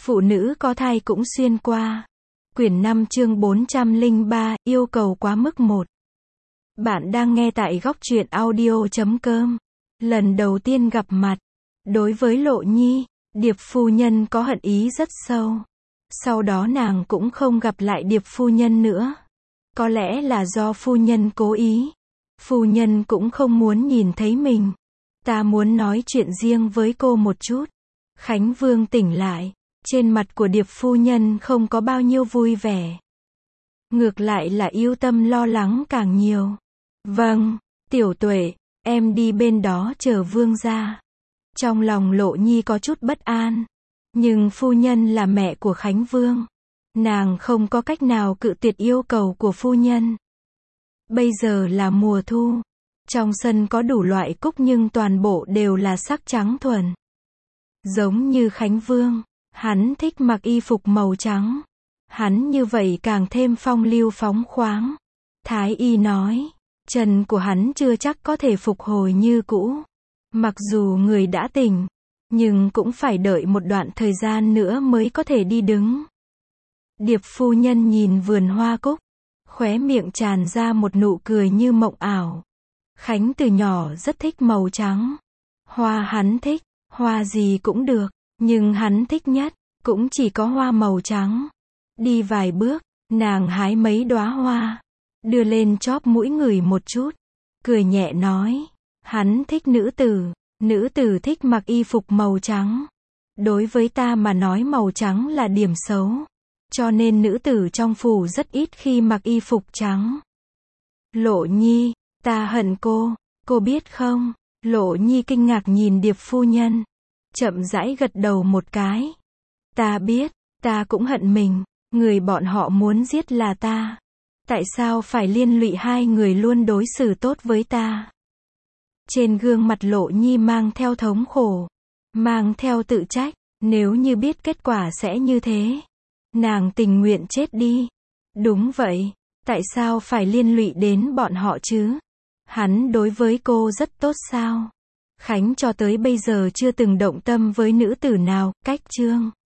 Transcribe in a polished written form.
Phụ nữ có thai cũng xuyên qua. Quyển 5 chương 403, yêu cầu quá mức 1. Bạn đang nghe tại góc truyện audio.com. Lần đầu tiên gặp mặt. Đối với Lộ Nhi, Điệp phu nhân có hận ý rất sâu. Sau đó nàng cũng không gặp lại Điệp phu nhân nữa. Có lẽ là do phu nhân cố ý. Phu nhân cũng không muốn nhìn thấy mình. Ta muốn nói chuyện riêng với cô một chút. Khánh Vương tỉnh lại. Trên mặt của Điệp phu nhân không có bao nhiêu vui vẻ. Ngược lại là yêu tâm lo lắng càng nhiều. Vâng, Tiểu Tuệ, em đi bên đó chờ Vương gia. Trong lòng Lộ Nhi có chút bất an. Nhưng phu nhân là mẹ của Khánh Vương. Nàng không có cách nào cự tuyệt yêu cầu của phu nhân. Bây giờ là mùa thu. Trong sân có đủ loại cúc nhưng toàn bộ đều là sắc trắng thuần. Giống như Khánh Vương. Hắn thích mặc y phục màu trắng. Hắn như vậy càng thêm phong lưu phóng khoáng. Thái y nói, chân của hắn chưa chắc có thể phục hồi như cũ. Mặc dù người đã tỉnh, nhưng cũng phải đợi một đoạn thời gian nữa mới có thể đi đứng. Điệp phu nhân nhìn vườn hoa cúc, khóe miệng tràn ra một nụ cười như mộng ảo. Khánh từ nhỏ rất thích màu trắng. Hoa hắn thích, hoa gì cũng được. Nhưng hắn thích nhất, cũng chỉ có hoa màu trắng. Đi vài bước, nàng hái mấy đóa hoa. Đưa lên chóp mũi ngửi một chút. Cười nhẹ nói. Hắn thích nữ tử thích mặc y phục màu trắng. Đối với ta mà nói màu trắng là điểm xấu. Cho nên nữ tử trong phủ rất ít khi mặc y phục trắng. Lộ Nhi, ta hận cô biết không? Lộ Nhi kinh ngạc nhìn Điệp phu nhân. Chậm rãi gật đầu một cái. Ta biết, ta cũng hận mình. Người bọn họ muốn giết là ta. Tại sao phải liên lụy hai người luôn đối xử tốt với ta? Trên gương mặt Lộ Nhi mang theo thống khổ. Mang theo tự trách. Nếu như biết kết quả sẽ như thế. Nàng tình nguyện chết đi. Đúng vậy. Tại sao phải liên lụy đến bọn họ chứ? Hắn đối với cô rất tốt sao? Khánh cho tới bây giờ chưa từng động tâm với nữ tử nào. Cách chương